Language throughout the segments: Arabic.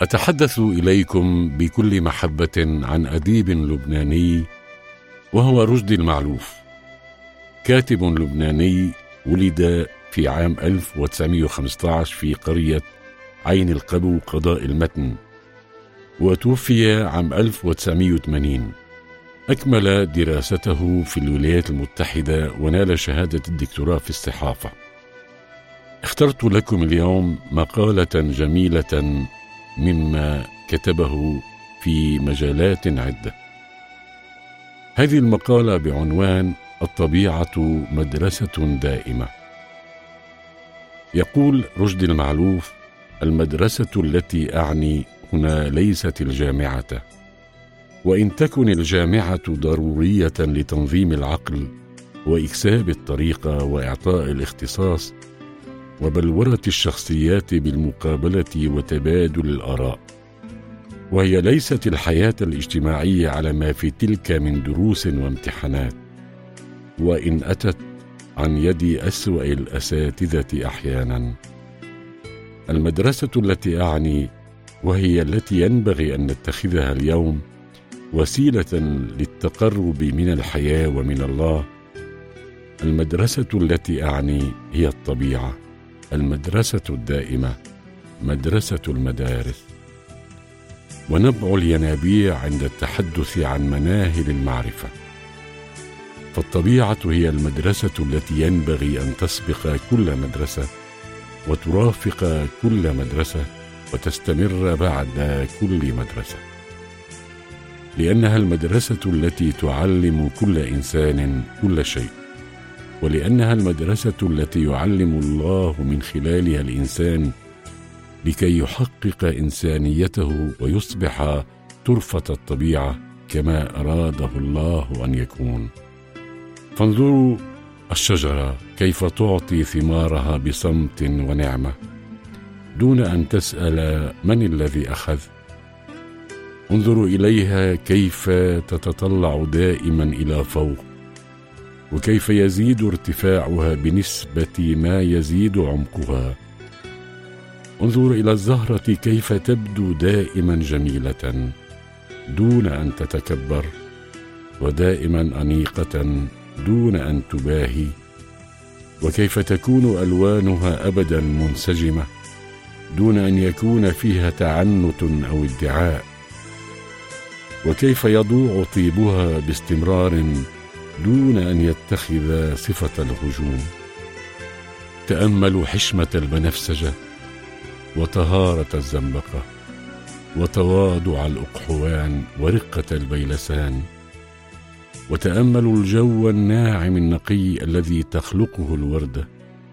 أتحدث إليكم بكل محبة عن أديب لبناني وهو رشدي المعلوف، كاتب لبناني ولد في عام 1915 في قرية عين القبو قضاء المتن، وتوفي عام 1980. أكمل دراسته في الولايات المتحدة ونال شهادة الدكتوراه في الصحافة. اخترت لكم اليوم مقالة جميلة مما كتبه في مجالات عدة. هذه المقالة بعنوان الطبيعة مدرسة دائمة. يقول رشدي المعلوف: المدرسة التي أعني هنا ليست الجامعة، وإن تكن الجامعة ضرورية لتنظيم العقل وإكساب الطريقة وإعطاء الاختصاص وبلورة الشخصيات بالمقابلة وتبادل الآراء، وهي ليست الحياة الاجتماعية على ما في تلك من دروس وامتحانات، وإن أتت عن يد أسوأ الأساتذة أحيانا. المدرسة التي أعني وهي التي ينبغي أن نتخذها اليوم وسيلة للتقرب من الحياة ومن الله، المدرسة التي أعني هي الطبيعة، المدرسة الدائمة، مدرسة المدارس. ونبع الينابيع عند التحدث عن مناهل المعرفة، فالطبيعة هي المدرسة التي ينبغي أن تسبق كل مدرسة وترافق كل مدرسة وتستمر بعد كل مدرسة، لأنها المدرسة التي تعلم كل إنسان كل شيء، ولأنها المدرسة التي يعلم الله من خلالها الإنسان لكي يحقق إنسانيته ويصبح ترفة الطبيعة كما أراده الله أن يكون. فانظروا الشجرة كيف تعطي ثمارها بصمت ونعمة دون أن تسأل من الذي أخذ. انظروا إليها كيف تتطلع دائما إلى فوق، وكيف يزيد ارتفاعها بنسبة ما يزيد عمقها. انظروا إلى الزهرة كيف تبدو دائما جميلة دون أن تتكبر، ودائما أنيقة دون أن تباهي، وكيف تكون ألوانها أبدا منسجمة دون أن يكون فيها تعنت أو ادعاء، وكيف يضوع طيبها باستمرار دون أن يتخذ صفة الهجوم. تأملوا حشمة البنفسجة وطهارة الزنبقة وتواضع الأقحوان ورقة البيلسان، وتأملوا الجو الناعم النقي الذي تخلقه الوردة.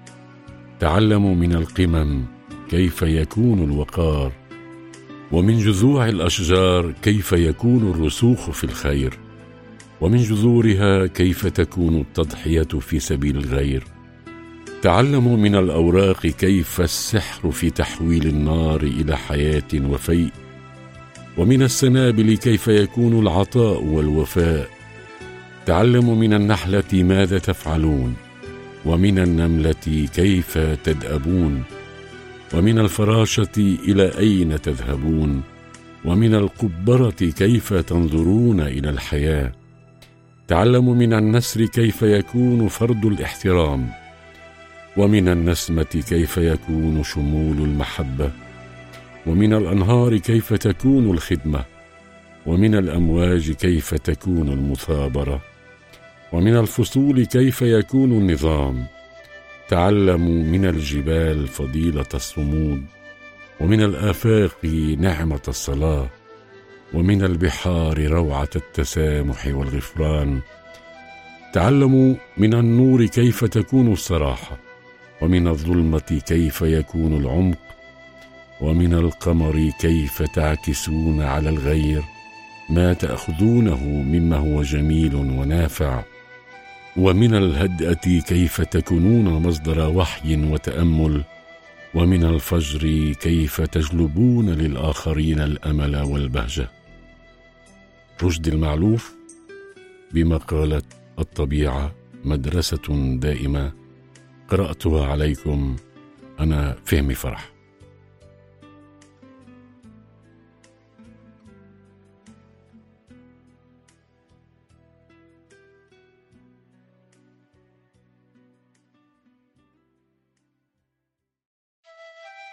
تعلموا من القمم كيف يكون الوقار، ومن جذوع الأشجار كيف يكون الرسوخ في الخير، ومن جذورها كيف تكون التضحية في سبيل الغير. تعلموا من الأوراق كيف السحر في تحويل النار إلى حياة وفيء، ومن السنابل كيف يكون العطاء والوفاء. تعلموا من النحلة ماذا تفعلون، ومن النملة كيف تدأبون، ومن الفراشة إلى أين تذهبون، ومن القبرة كيف تنظرون إلى الحياة. تعلموا من النسر كيف يكون فرض الاحترام، ومن النسمة كيف يكون شمول المحبة، ومن الأنهار كيف تكون الخدمة، ومن الأمواج كيف تكون المثابرة، ومن الفصول كيف يكون النظام. تعلموا من الجبال فضيلة الصمود، ومن الآفاق نعمة الصلاة، ومن البحار روعة التسامح والغفران. تعلموا من النور كيف تكون الصراحة، ومن الظلمة كيف يكون العمق، ومن القمر كيف تعكسون على الغير ما تأخذونه مما هو جميل ونافع، ومن الهدأة كيف تكونون مصدر وحي وتأمل، ومن الفجر كيف تجلبون للآخرين الأمل والبهجة. رشدي المعلوف بمقالة الطبيعة مدرسة دائمة، قرأتها عليكم أنا فهمي فرح.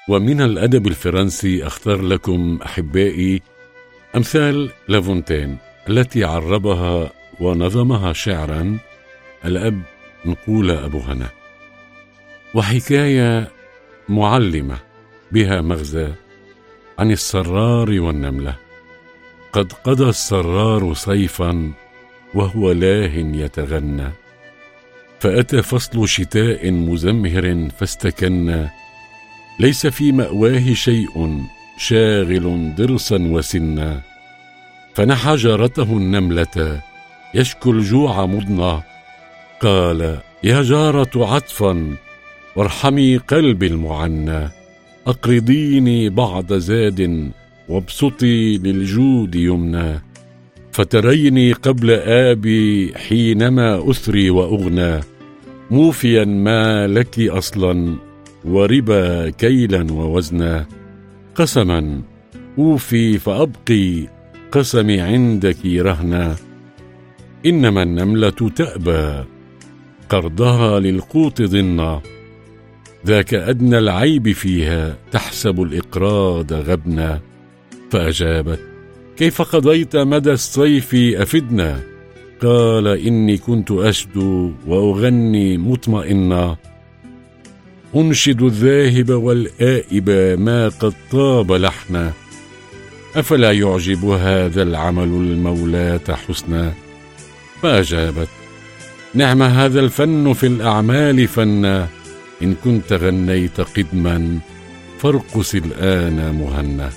ومن الأدب الفرنسي أختار لكم أحبائي أمثال لافونتين التي عربها ونظمها شعرا الأب نقولة أبو هنا، وحكاية معلمة بها مغزى عن الصرار والنملة. قد قضى الصرار صيفا وهو لاه يتغنى، فأتى فصل شتاء مزمهر فاستكنى، ليس في مأواه شيء شاغل ضرسا وسنا، فنحى جارته النملة يشكو الجوع مضنى، قال يا جارة عطفا وارحمي قلبي المعنى، أقرضيني بعض زاد وابسطي للجود يمنى، فتريني قبل آبي حينما أثري وأغنى، موفيا ما لك أصلا وربا كيلا ووزنا، قسما أوفي فأبقي قسمي عندك رهنا، إنما النملة تأبى قرضها للقوط ضنا، ذاك أدنى العيب فيها تحسب الإقراض غبنا، فأجابت كيف قضيت مدى الصيف أفدنا، قال إني كنت أشدو وأغني مطمئنا، أنشد الذاهب والآئب ما قد طاب لحنا، أفلا يعجب هذا العمل المولاة حسنا، فأجابت نعم هذا الفن في الأعمال فنا، إن كنت غنيت قدما فارقص الآن مهنا.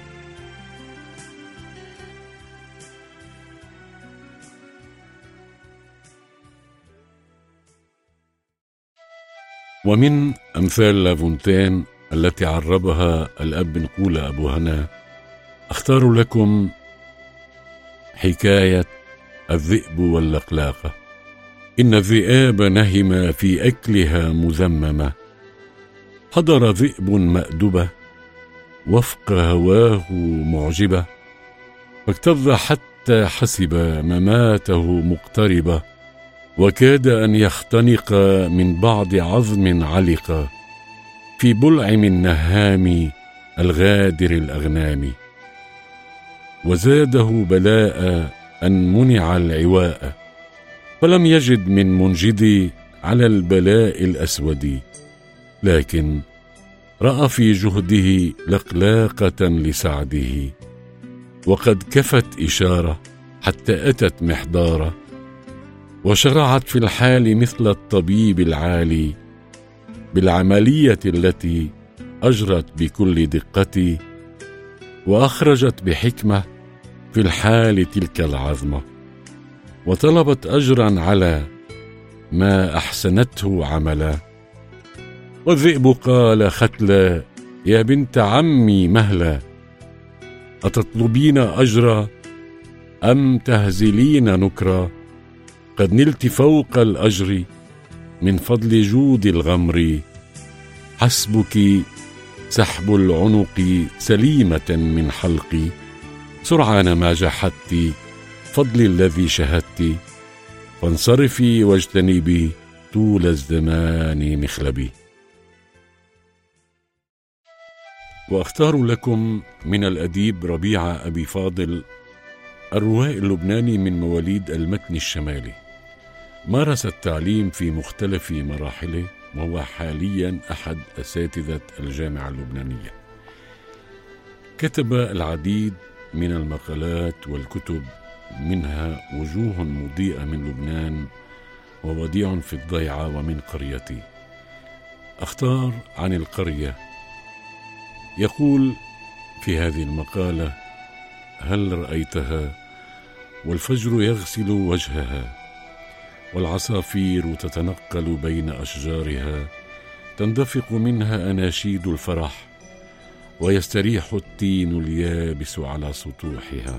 ومن أمثال لافونتين التي عربها الأب نقولة أبو هنا أختار لكم حكاية الذئب واللقلاقة. إن الذئاب نهما في أكلها مذممة، حضر ذئب مأدبة وفق هواه معجبة، فاكتظ حتى حسب مماته مقتربة، وكاد أن يختنق من بعض عظم علق في بلعم النهام الغادر الأغنام، وزاده بلاء أن منع العواء، فلم يجد من منجد على البلاء الأسود، لكن رأى في جهده لقلاقة لسعده، وقد كفت إشارة حتى أتت محضارة، وشرعت في الحال مثل الطبيب العالي بالعملية التي أجرت بكل دقة، وأخرجت بحكمة في الحال تلك العظمة، وطلبت أجرا على ما أحسنته عملا. والذئب قال ختلا يا بنت عمي مهلا، أتطلبين أجرا أم تهزلين نكرا، قد نلت فوق الأجر من فضل جود الغمر، حسبك سحب العنق سليمة من حلقي، سرعان ما جحدت فضل الذي شهدت، فانصرفي واجتنبي طول الزمان مخلبي. وأختار لكم من الأديب ربيعة أبي فاضل الروائي اللبناني من مواليد المتن الشمالي، مارس التعليم في مختلف مراحله، وهو حاليا أحد أساتذة الجامعة اللبنانية. كتب العديد من المقالات والكتب، منها وجوه مضيئة من لبنان، ووديع في الضيعة، ومن قريتي. أختار عن القرية. يقول في هذه المقالة: هل رأيتها والفجر يغسل وجهها، والعصافير تتنقل بين أشجارها، تندفق منها أناشيد الفرح، ويستريح التين اليابس على سطوحها،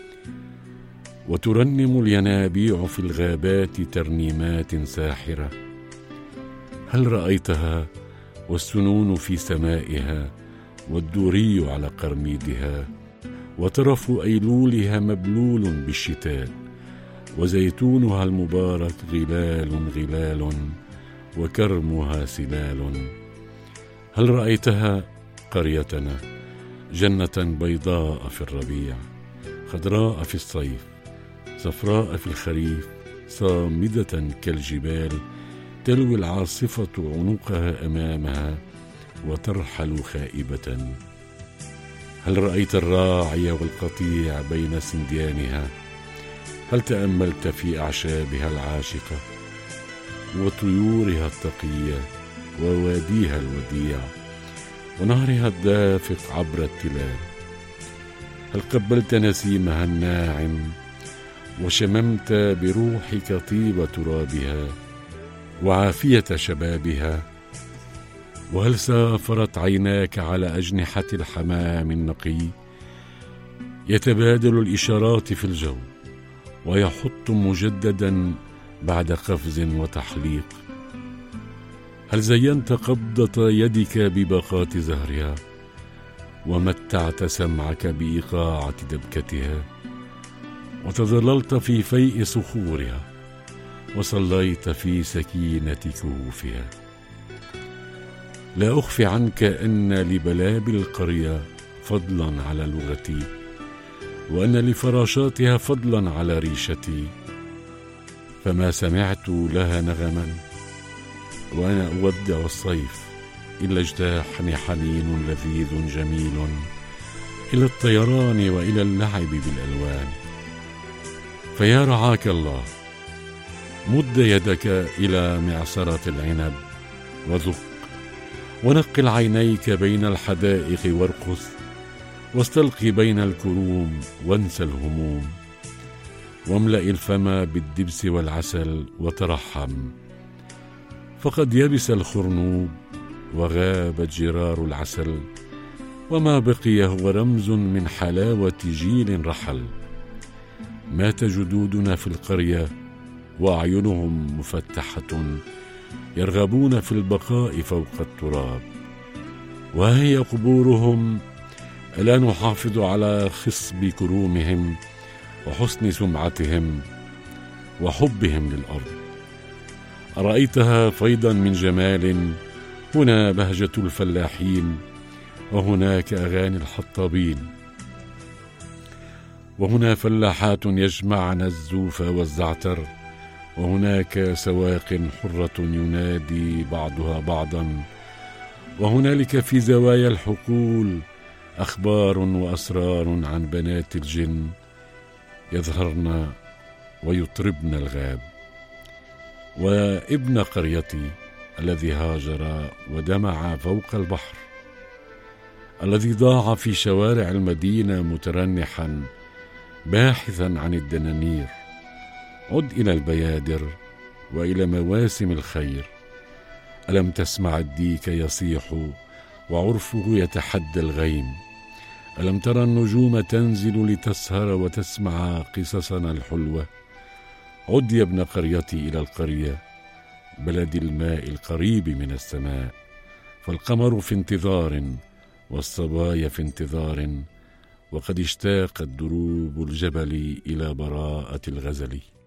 وترنم الينابيع في الغابات ترنيمات ساحرة. هل رأيتها والسنون في سمائها، والدوري على قرميدها، وطرف أيلولها مبلول بالشتاء، وزيتونها المبارك غلال غلال، وكرمها سلال. هل رأيتها قريتنا جنة بيضاء في الربيع، خضراء في الصيف، صفراء في الخريف، صامدة كالجبال، تلوي العاصفة عنقها أمامها وترحل خائبة. هل رأيت الراعي والقطيع بين سنديانها؟ هل تأملت في أعشابها العاشقة وطيورها التقية وواديها الوديع ونهرها الدافق عبر التلال؟ هل قبلت نسيمها الناعم وشممت بروحك طيب ترابها وعافية شبابها؟ وهل سافرت عيناك على أجنحة الحمام النقي يتبادل الإشارات في الجو ويحط مجددا بعد قفز وتحليق؟ هل زينت قبضة يدك بباقات زهرها ومتعت سمعك بإيقاعة دبكتها وتظللت في فيء صخورها وصليت في سكينة كهوفها؟ لا أخفي عنك أن لبلابل القرية فضلا على لغتي، وأن لفراشاتها فضلا على ريشتي، فما سمعت لها نغما وأنا أودع الصيف إلا اجتاحني حنين لذيذ جميل إلى الطيران وإلى اللعب بالألوان. فيا رعاك الله، مد يدك إلى معصرة العنب وذق، ونقل عينيك بين الحدائق وارقص، واستلقي بين الكروم وانسى الهموم، واملأ الفم بالدبس والعسل وترحم، فقد يبس الخرنوب وغابت جرار العسل، وما بقي هو رمز من حلاوة جيل رحل. مات جدودنا في القرية وأعينهم مفتحة يرغبون في البقاء فوق التراب، وهي قبورهم ألا نحافظ على خصب كرومهم وحسن سمعتهم وحبهم للأرض؟ أرأيتها فيضا من جمال، هنا بهجة الفلاحين وهناك أغاني الحطابين، وهنا فلاحات يجمعن الزوف والزعتر، وهناك سواق حرة ينادي بعضها بعضا، وهنالك في زوايا الحقول أخبار وأسرار عن بنات الجن يظهرن ويطربن الغاب. وابن قريتي الذي هاجر ودمع فوق البحر، الذي ضاع في شوارع المدينة مترنحا باحثا عن الدنانير، عد إلى البيادر وإلى مواسم الخير. ألم تسمع الديك يصيح وعرفه يتحدى الغيم؟ ألم ترى النجوم تنزل لتسهر وتسمع قصصنا الحلوة؟ عد يا ابن قريتي إلى القرية، بلد الماء القريب من السماء، فالقمر في انتظار والصبايا في انتظار، وقد اشتاقت دروب الجبل إلى براءة الغزل.